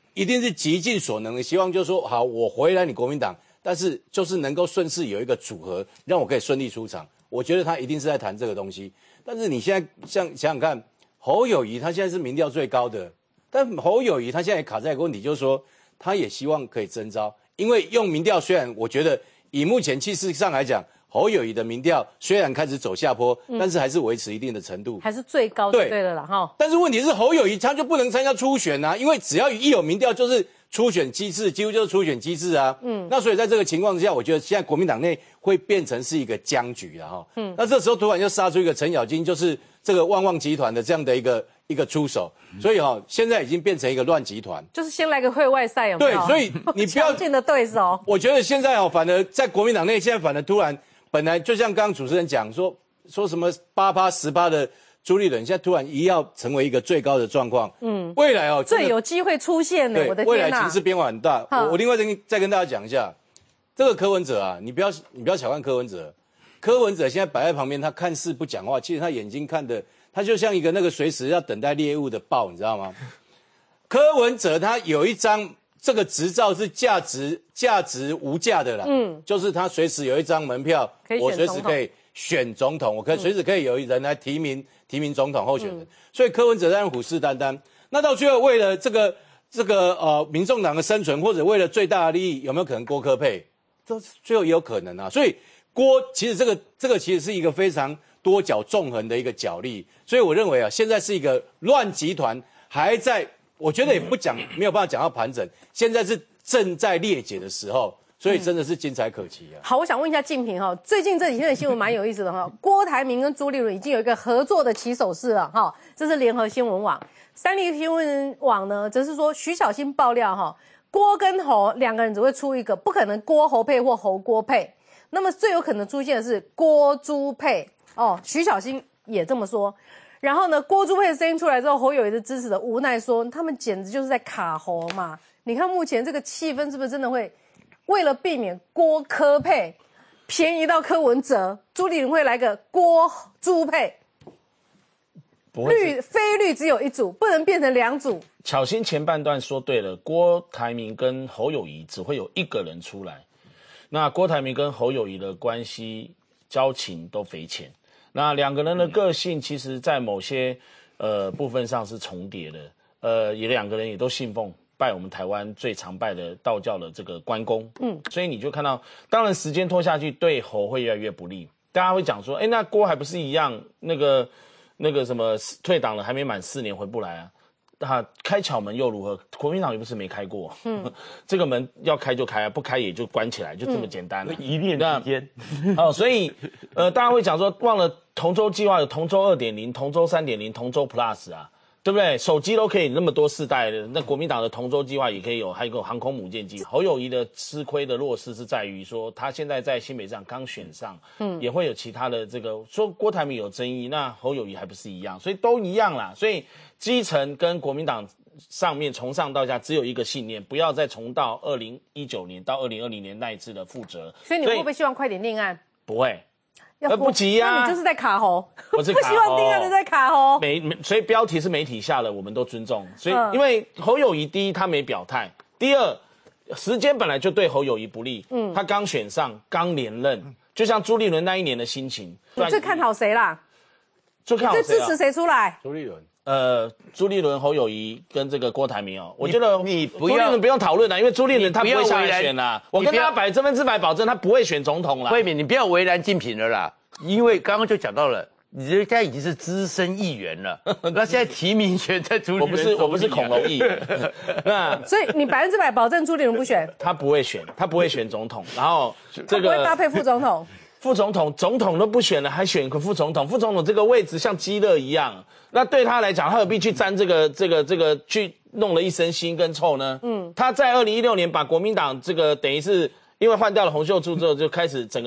一定是极尽所能的，希望就是说，好，我回来你国民党，但是就是能够顺势有一个组合，让我可以顺利出场。我觉得他一定是在谈这个东西。但是你现在像想想看，侯友宜他现在是民调最高的，但侯友宜他现在也卡在一个问题，就是说他也希望可以征召，因为用民调虽然我觉得以目前气势上来讲，侯友宜的民调虽然开始走下坡，嗯、但是还是维持一定的程度， 还是最高对对了啦哈。 但是问题是侯友宜他就不能参加初选啊，因为只要一有民调就是初选机制，几乎就是初选机制啊。嗯，那所以在这个情况之下，我觉得现在国民党内会变成是一个僵局了哈。嗯，那这时候突然就杀出一个程咬金，就是这个旺旺集团的这样的一个一个出手，所以哈、哦，现在已经变成一个乱集团， 就是先来个会外赛有没有？ 对，所以你不要强劲的对手。 我觉得现在哦，反而在国民党内，现在反而突然。本来就像刚刚主持人讲说说什么八趴十趴的朱立伦，现在突然一要成为一个最高的状况，嗯，未来哦最有机会出现呢，我的天哪！ 未来情势变化很大。我我另外再再跟大家讲一下，这个柯文哲啊，你不要你不要小看柯文哲，柯文哲现在摆在旁边，他看似不讲话，其实他眼睛看的，他就像一个那个随时要等待猎物的豹，你知道吗？柯文哲他有一张。这个执照是价值价值无价的啦，嗯，就是他随时有一张门票，我随时可以选总统，我可以随时可以有人来提名提名总统候选人，嗯、所以柯文哲当然虎视眈眈。那到最后为了这个这个呃民众党的生存，或者为了最大的利益，有没有可能郭柯配？这最后也有可能啊。所以郭其实这个这个其实是一个非常多角纵横的一个角力，所以我认为啊，现在是一个乱集团还在。我觉得也不讲，没有办法讲到盘整，现在是正在裂解的时候，所以真的是精彩可期啊。 好，我想问一下敬平哈，最近这几天的新闻蛮有意思的哈，郭台铭跟朱立伦已经有一个合作的起手式了哈，这是联合新闻网，三立新闻网呢则是说徐小新爆料哈，郭跟侯两个人只会出一个，不可能郭侯配或侯郭配，那么最有可能出现的是郭朱配哦，徐小新也这么说。然后呢，郭朱配的声音出来之后，侯友宜的支持者无奈说，他们简直就是在卡侯嘛。你看目前这个气氛是不是真的会为了避免郭柯配便宜到柯文哲，朱立伦会来个郭朱配？绿非绿只有一组，不能变成两组。 巧心前半段说对了，郭台铭跟侯友宜只会有一个人出来。那郭台铭跟侯友宜的关系交情都匪浅。那两个人的个性，其实在某些呃部分上是重叠的，呃，也两个人也都信奉拜我们台湾最常拜的道教的这个关公，嗯，所以你就看到，当然时间拖下去，对侯会越来越不利。大家会讲说，哎，那郭还不是一样，那个那个什么退党了，还没满四年回不来啊？他开巧门又如何？国民党又不是没开过，嗯，这个门要开就开啊，不开也就关起来，就这么简单了。 一念之间， 哦，所以呃，大家会讲说，忘了同舟计划有同舟二点零、同舟三点零、同舟 Plus 啊，对不对？手机都可以那么多世代的，那国民党的同舟计划也可以有，还有个航空母舰计划。侯友宜的吃亏的弱势是在于说，他现在在新北市长刚选上，嗯，也会有其他的这个说郭台铭有争议，那侯友宜还不是一样，所以都一样啦，所以。基层跟国民党上面从上到下只有一个信念，不要再重蹈二零一九年到二零二零年那一次的覆辙。 所以你会不会希望快点定案？ 不会， 要不急呀、啊。 那你就是在卡侯， 我是卡侯， 不希望定案的在卡侯。 没没，所以标题是媒体下了，我们都尊重。所以、嗯、因为侯友宜第一他没表态，第二时间本来就对侯友宜不利，嗯，他刚选上刚连任，就像朱立伦那一年的心情。 你最看好谁啦？ 最看好谁、啊？ 最支持谁出来？ 朱立伦。 呃，朱立伦、侯友宜跟这个郭台铭哦，我觉得你不要朱立伦不用讨论了，因为朱立伦他不会下来选啦。我跟他百分之百保证，他不会选总统啦。 慧敏，你不要为难竞品了啦，因为刚刚就讲到了，你现在已经是资深议员了，那现在提名权在朱立伦， 我不是我不是恐龙议员，那所以你百分之百保证朱立伦不选， 他不会选，他不会选总统，然后这个他不会搭配副总统。 副总统、总统都不选了，还选个副总统？副总统这个位置像鸡肋一样，那对他来讲，他何必去沾这个、这个、这个，去弄了一身腥跟臭呢？嗯，他在二零一六年把国民党这个等于是因为换掉了洪秀柱之后，就开始整个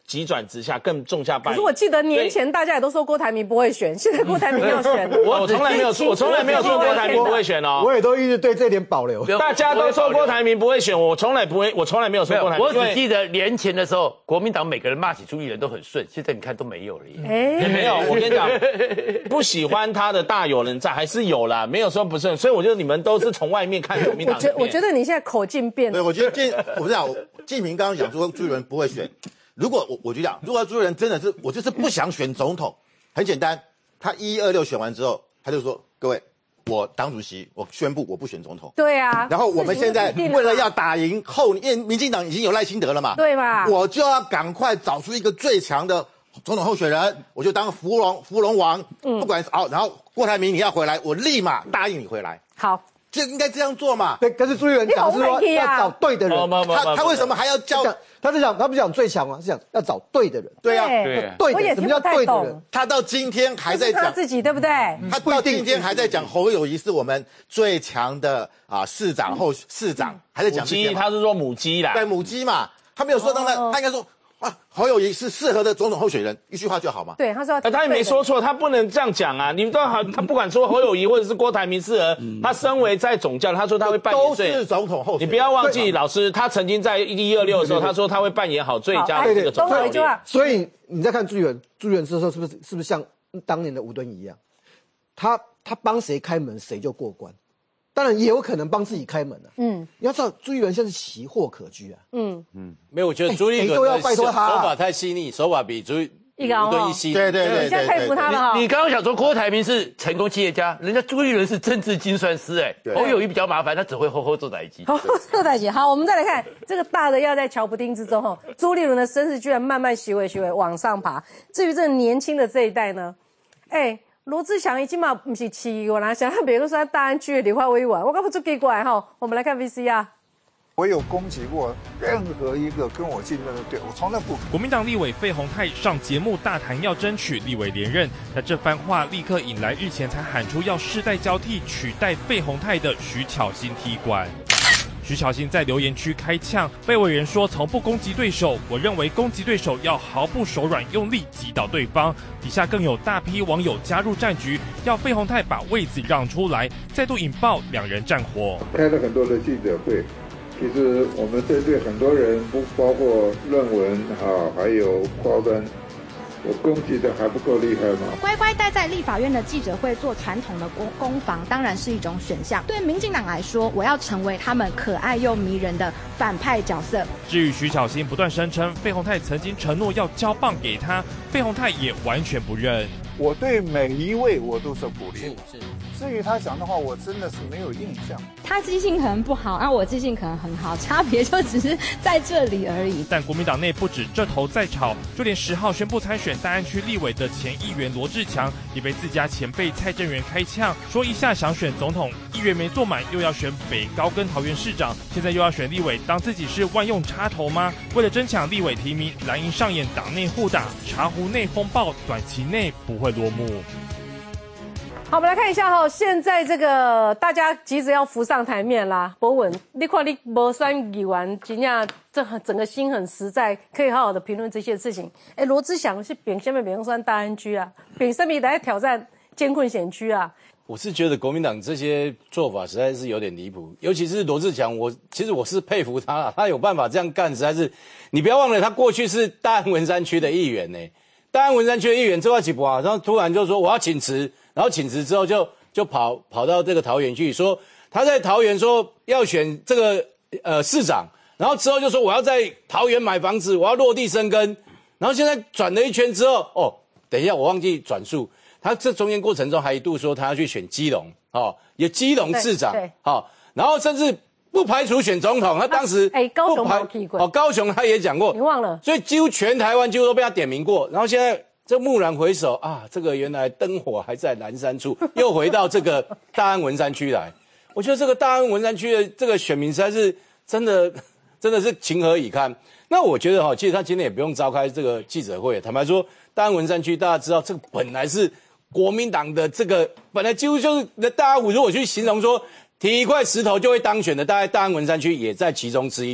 急转直下，更种下败。 可是我记得年前大家也都说郭台铭不会选，现在郭台铭要选了。 我从来没有说，我从来没有说郭台铭不会选哦。 我也都一直对这点保留。 大家都说郭台铭不会选，我从来不会，我从来没有说郭台铭。 我只记得年前的时候，国民党每个人骂起朱立伦都很顺，现在你看都没有了耶。 哎， 没有，我跟你讲，不喜欢他的大有人在，还是有啦，没有说不顺。所以我觉得你们都是从外面看国民党。 我觉我觉得你现在口径变了。 对，我觉得进，我不知道，纪平刚刚讲说朱立伦不会选。如果我我就讲，如果朱立伦真的是我就是不想选总统，很简单，他一一二六选完之后，他就说各位，我党主席，我宣布我不选总统。 对啊。 然后我们现在为了要打赢后，因为民进党已经有赖清德了嘛， 对吧？ 我就要赶快找出一个最强的总统候选人，我就当芙蓉芙蓉王，嗯，不管好，然后郭台铭你要回来，我立马答应你回来。 好。 就应该这样做嘛。 对，可是朱立伦讲是说要找对的人， 他他为什么还要叫？ 他是讲他不是讲最强吗？是讲要找对的人。 对啊， 对的，什么叫对的人？ 他到今天还在讲他自己，对不对？ 他到今天还在讲侯友宜是我们最强的啊市长后市长，还在讲母鸡，他是说母鸡啦， 对母鸡嘛，他没有说当然，他应该说。啊，侯友宜是适合的总统候选人，一句话就好嘛。 对，他说， 他也没说错，他不能这样讲啊。你们都好，他不管说侯友宜或者是郭台铭适合，他身为在总教，他说他会扮演都是总统候选人。 你不要忘记，老师他曾经在一二六的时候，他说他会扮演好最佳的这个总统。 所以你再看朱立伦，朱立伦这时候是不是是不是像当年的吴敦义一样，他他帮谁开门谁就过关。当然也有可能帮自己开门啊。嗯，你要知道朱立伦现在是奇货可居啊。嗯嗯，没有，我觉得朱立伦都要拜托他， 手法太细腻，手法比朱一个吴敦义细。 对对对， 你现在佩服他了。 你刚刚想说郭台铭是成功企业家，人家朱立伦是政治精算师，哎，侯友宜比较麻烦，他只会吼吼做代机。 吼吼做代机。好，我们再来看这个大的要在瞧不定之中哈，朱立伦的身世居然慢慢洗尾洗尾往上爬。至于这个年轻的这一代呢，哎。罗志祥已经嘛不是市议员啦，想他别个说大安区的立法委员，我感觉最奇怪哈。我们来看 V C R。 我有攻击过任何一个跟我竞争的队，我从来不。 国民党立委费鸿泰上节目大谈要争取立委连任，但这番话立刻引来日前才喊出要世代交替取代费鸿泰的徐巧芯踢馆。徐巧芯在留言区开呛，被委员说从不攻击对手，我认为攻击对手要毫不手软，用力击倒对方。底下更有大批网友加入战局，要费鸿泰把位子让出来，再度引爆两人战火。 开了很多的记者会，其实我们针对很多人，不包括论文啊，还有夸文。我攻击的还不够厉害吗？ 乖乖待在立法院的记者会做传统的攻攻防，当然是一种选项。对民进党来说，我要成为他们可爱又迷人的反派角色。 至于徐巧芯不断声称费鸿泰曾经承诺要交棒给他，费鸿泰也完全不认。 我对每一位我都是鼓励。是是。至于他讲的话，我真的是没有印象。 他记性可能不好，而我记性可能很好，差别就只是在这里而已。 但国民党内不止这头在吵，就连十号宣布参选大安区立委的前议员罗志强，也被自家前辈蔡正元开呛，说一下想选总统，议员没做满，又要选北高跟桃园市长，现在又要选立委，当自己是万用插头吗？为了争抢立委提名，蓝营上演党内互打，茶壶内风暴，短期内不会落幕。 好，我们来看一下哈，现在这个大家急着要浮上台面啦。博文，你看你没选议员，真正这整个心很实在，可以好好的评论这些事情。哎，罗志祥是凭什么别选大安区啊？凭什么来挑战艰困险区啊？ 我是觉得国民党这些做法实在是有点离谱，尤其是罗志祥，我其实我是佩服他啦，他有办法这样干，实在是，你不要忘了，他过去是大安文山区的议员呢，大安文山区的议员做到几步啊，然后突然就说我要请辞。然后请辞之后就就跑跑到这个桃园去，说他在桃园说要选这个呃市长，然后之后就说我要在桃园买房子，我要落地生根，然后现在转了一圈之后，哦，等一下我忘记转述，他这中间过程中还一度说他要去选基隆，哦，也基隆市长，哦，然后甚至不排除选总统，他当时哎、啊欸、高雄没提过， 哦高雄他也讲过， 你忘了， 所以几乎全台湾几乎都被他点名过，然后现在。这蓦然回首啊，这个原来灯火还在南山处，又回到这个大安文山区来。我觉得这个大安文山区的这个选民实在是真的，真的是情何以堪。那我觉得哈，其实他今天也不用召开这个记者会。坦白说，大安文山区大家知道，这个本来是国民党的这个，本来几乎就是大家如果去形容说提一块石头就会当选的，大概大安文山区也在其中之一。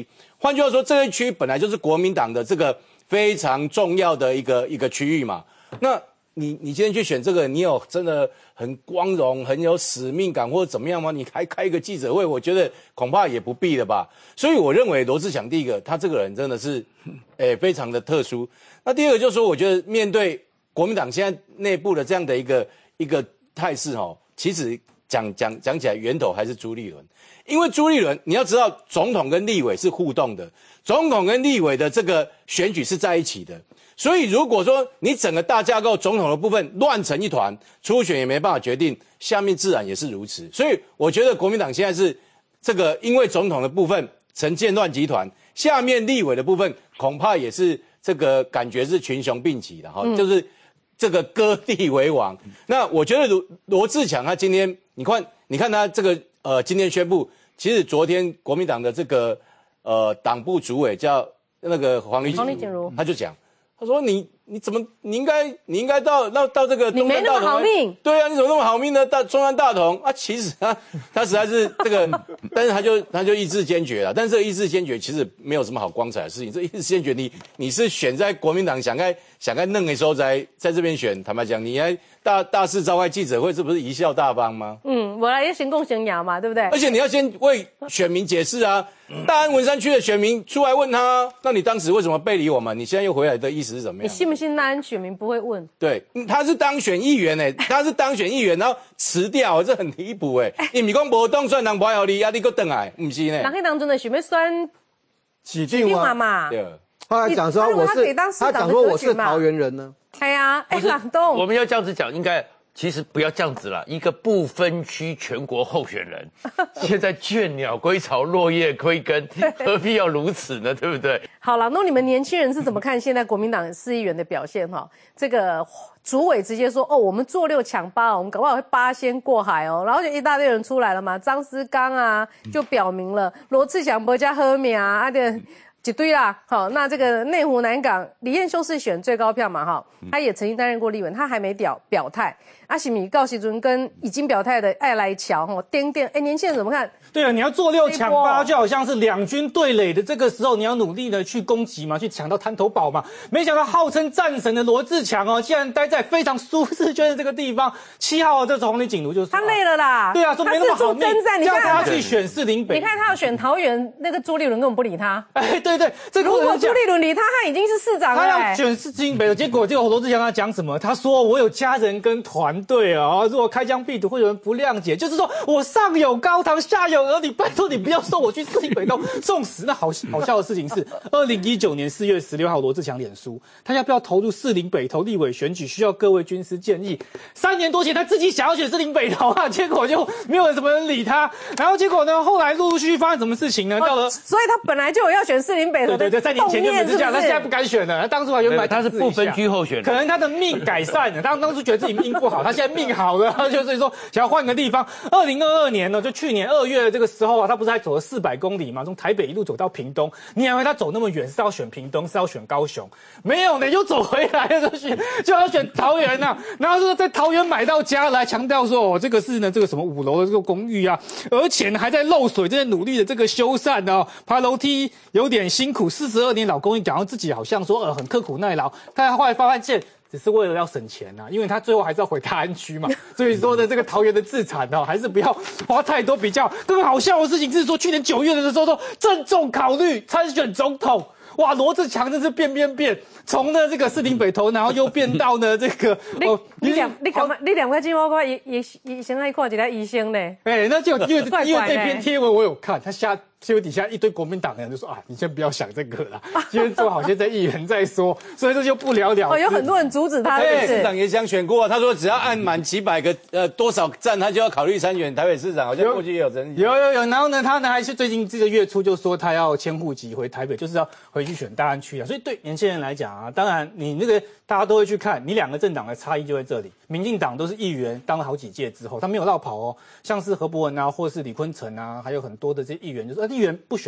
换句话说，这一区本来就是国民党的这个非常重要的一个一个区域嘛。那你你今天去选这个，你有真的很光荣、很有使命感或者怎么样吗？你还开一个记者会，我觉得恐怕也不必了吧。所以我认为罗志祥第一个，他这个人真的是，诶、非常的特殊。那第二个就是说，我觉得面对国民党现在内部的这样的一个一个态势哦，其实讲讲讲起来，源头还是朱立伦。因为朱立伦，你要知道，总统跟立委是互动的，总统跟立委的这个选举是在一起的。所以如果说你整个大架构总统的部分乱成一团，初选也没办法决定，下面自然也是如此。所以我觉得国民党现在是这个，因为总统的部分成建乱集团，下面立委的部分恐怕也是这个感觉是群雄并起的哈、嗯，就是这个割地为王。那我觉得罗罗志强他今天，你看你看他这个呃今天宣布，其实昨天国民党的这个呃党部主委叫那个黄丽黄丽锦如， 他就讲。他说你你怎么你应该你应该到到到这个你没那么好命， 对啊，你怎么那么好命呢？到中央大同啊，其实他他实在是这个，但是他就他就意志坚决了。但是这个意志坚决其实没有什么好光彩的事情。这意志坚决你你是选在国民党想该想该弄的时候在在这边选，坦白讲，你还大大肆召开记者会，这不是贻笑大方吗？ 嗯，我来也行共行牙嘛，对不对？ 而且你要先为选民解释啊。大安文山区的选民出来问他，那你当时为什么背离我们？你现在又回来的意思是怎么样？ 你信不信大安选民不会问？ 对，他是当选议员哎，他是当选议员，然后辞掉，这很离谱哎。你不是讲无当选人不爱你，啊你搁回来，不是呢？ 人迄当中的想要选起定嘛嘛？ 对。 他还讲说我是，他讲说我是桃园人呢。 哎呀，哎，朗东， 我们要这样子讲，应该。其实不要这样子啦，一个不分区全国候选人，现在倦鸟归巢，落叶归根，何必要如此呢？对不对？ 好了，那你们年轻人是怎么看现在国民党市议员的表现？哈，这个主委直接说，哦，我们做六抢八，我们搞不好会八仙过海哦，然后就一大堆人出来了嘛，张思刚啊就表明了，罗志祥不加喝名啊，啊的。一堆啦，好，那这个内湖南港李彦修是选最高票嘛，哈，他也曾经担任过立委，他还没表表态。阿喜米告喜尊跟已经表态的爱来桥，哈，颠颠，哎，年轻人怎么看？ 对啊，你要做六抢八，就好像是两军对垒的这个时候，你要努力的去攻击嘛，去抢到滩头堡嘛。没想到号称战神的罗志强哦，竟然待在非常舒适圈的这个地方。七号这红林锦如就说他累了啦， 对啊，说没那么好命，叫他去选士林北。 你看他要选桃园，那个朱立伦根本不理他。 哎，对对，这个如果朱立伦理他，他已经是市长了、欸。 他要选士林北，结果结果罗志强他讲什么？他说我有家人跟团队啊，如果开疆辟土会有人不谅解，就是说我上有高堂，下有儿女，拜托你不要送我去士林北都送死。那好好笑的事情是，二零一九年四月十六号，罗志强脸书，他要不要投入士林北投立委选举，需要各位军师建议。三年多前他自己想要选士林北投啊，结果就没有人什么人理他。然后结果呢，后来陆陆续续发生什么事情呢？到了， 所以他本来就有要选士林北投的。 对对对，三年前就没这样，他现在不敢选了。他当初还原本他是不分区候选人， 可能他的命改善了，他当初觉得自己命不好，他现在命好了，他就是说想要换个地方。二零二二年呢，就去年二月的这个时候啊，他不是还走了四百公里嘛，从台北一路走到屏东。你以为他走那么远是要选屏东，是要选高雄？没有呢，又走回来了，就选就要选桃园呐、啊。然后说在桃园买到家了，还强调说哦，这个是呢这个什么五楼的这个公寓啊，而且呢还在漏水，正在努力的这个修缮哦，爬楼梯有点辛苦。四十二年老公寓，讲到自己好像说呃很刻苦耐劳，但后来发现。只是为了要省钱呐、啊，因为他最后还是要回大安区嘛，所以说呢，这个桃园的自产哦，还是不要花太多。比较更好笑的事情是说，去年九月的时候说郑重考虑参选总统，哇，罗志强真是变变变，从呢这个士林北投，然后又变到呢这个哦，你两你干嘛？你两块金毛瓜医医医生还看一个医生呢？ 哎，那就因为因为这篇贴文我有看，他下。结果底下一堆国民党的人就说啊，你先不要想这个啦，先做好现在议员再说，所以这就不了了之。 哦，有很多人阻止他。 台北市长也想选过，他说只要按满几百个呃多少站，他就要考虑参选台北市长，好像过去也有争议。 有有有，然后呢，他呢还是最近这个月初就说他要迁户籍回台北，就是要回去选大安区啊。所以对年轻人来讲啊，当然你那个大家都会去看，你两个政党的差异就在这里。民进党都是议员当了好几届之后，他没有绕跑哦，像是何伯文啊，或是李坤城啊，还有很多的这些议员，就是呃议员不选。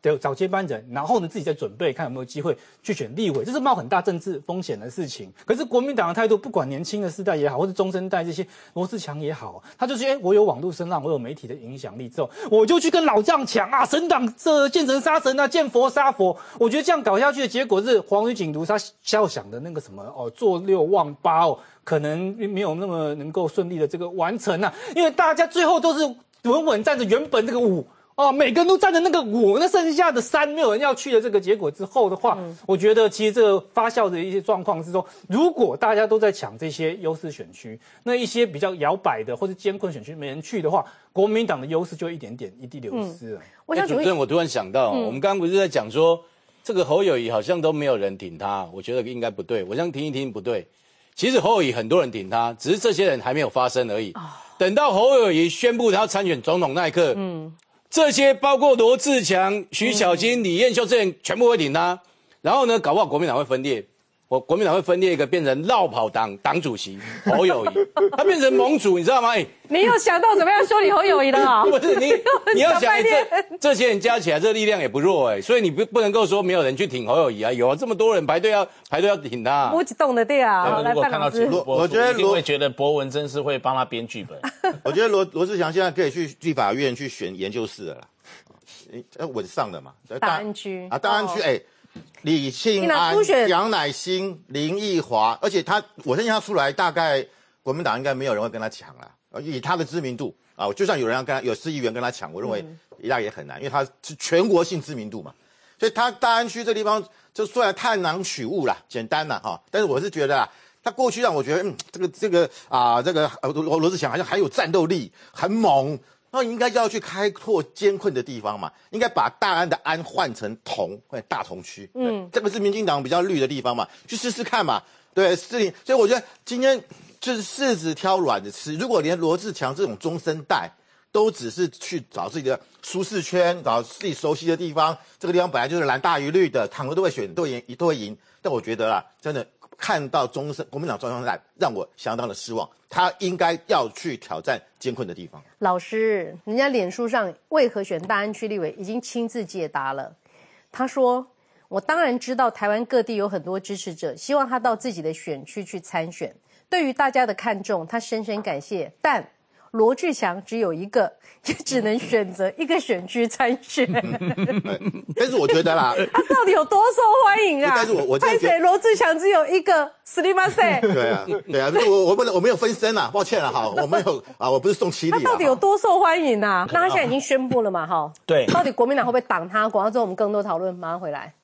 的找接班人，然后呢自己再准备看有没有机会去选立委，这是冒很大政治风险的事情。可是国民党的态度，不管年轻的世代也好，或是中生代这些罗志强也好，他就是哎，我有网络声浪，我有媒体的影响力之后，我就去跟老将抢啊，神党这见神杀神啊，见佛杀佛。我觉得这样搞下去的结果是黄宇锦如他肖想的那个什么哦，做六忘八哦，可能没有那么能够顺利的这个完成啊，因为大家最后都是稳稳站着原本这个五。哦，每个人都站着那个五，那剩下的三没有人要去的这个结果之后的话，嗯、我觉得其实这个发酵的一些状况是说，如果大家都在抢这些优势选区，那一些比较摇摆的或是艰困选区没人去的话，国民党的优势就一点点一滴流失了。嗯、 我想主持人，我突然想到，嗯、我们刚刚不是在讲说这个侯友宜好像都没有人挺他，我觉得应该不对，我想听一听不对。其实侯友宜很多人挺他，只是这些人还没有发生而已。哦、等到侯友宜宣布他要参选总统那一刻，嗯。这些包括罗志强、徐小青、嗯、李彦秀这些人全部会挺他，然后呢，搞不好国民党会分裂，我国民党会分裂一个变成绕跑党党主席侯友宜，他变成盟主，你知道吗？哎， 你有想到怎么样修理侯友宜的啊？ 不是你，你要想这这些人加起来，这力量也不弱哎，所以你不不能够说没有人去挺侯友宜啊，有啊，这么多人排队要排队要挺他， 不动的对啊。 如果看到直播， 我觉得一定会觉得博文真是会帮他编剧本。 我觉得罗罗志祥现在可以去立法院去选研究室了啦，呃，稳上的嘛， 大安区啊，大安区哎。李庆安、杨乃馨、林奕华，而且他，我相信他出来，大概国民党应该没有人会跟他抢啦。以他的知名度啊，就算有人要跟他，有市议员跟他抢，我认为大概也很难，因为他是全国性知名度嘛。所以他大安区这地方，就虽然探囊取物啦，简单啦哈，但是我是觉得啊，他过去让我觉得，嗯，这个这个啊，这个罗罗志祥好像很有战斗力，很猛。那应该要去开拓艰困的地方嘛，应该把大安的安换成同，大同区。嗯，这个是民进党比较绿的地方嘛，去试试看嘛。对，是。所以我觉得今天就是柿子挑软的吃。如果连罗志强这种中生代都只是去找自己的舒适圈，找自己熟悉的地方，这个地方本来就是蓝大于绿的，躺着都会选，都会赢，都会赢。但我觉得啦，真的看到中生国民党中生代，让我相当的失望。他应该要去挑战艰困的地方。 老师，人家脸书上为何选大安区立委已经亲自解答了。他说：“我当然知道台湾各地有很多支持者，希望他到自己的选区去参选。对于大家的看重，他深深感谢。但罗志祥只有一个，也只能选择一个选区参选。 但是我觉得啦， 他到底有多受欢迎啊？ 但是我我拍谁罗志祥只有一个，斯里马塞。 对啊，对啊，我我不能我没有分身啊，抱歉了哈，我没有啊，我不是送七礼。 他到底有多受欢迎啊？那他现在已经宣布了嘛，哈。 对， 到底国民党会不会挡他？广告之后我们更多讨论，马上回来。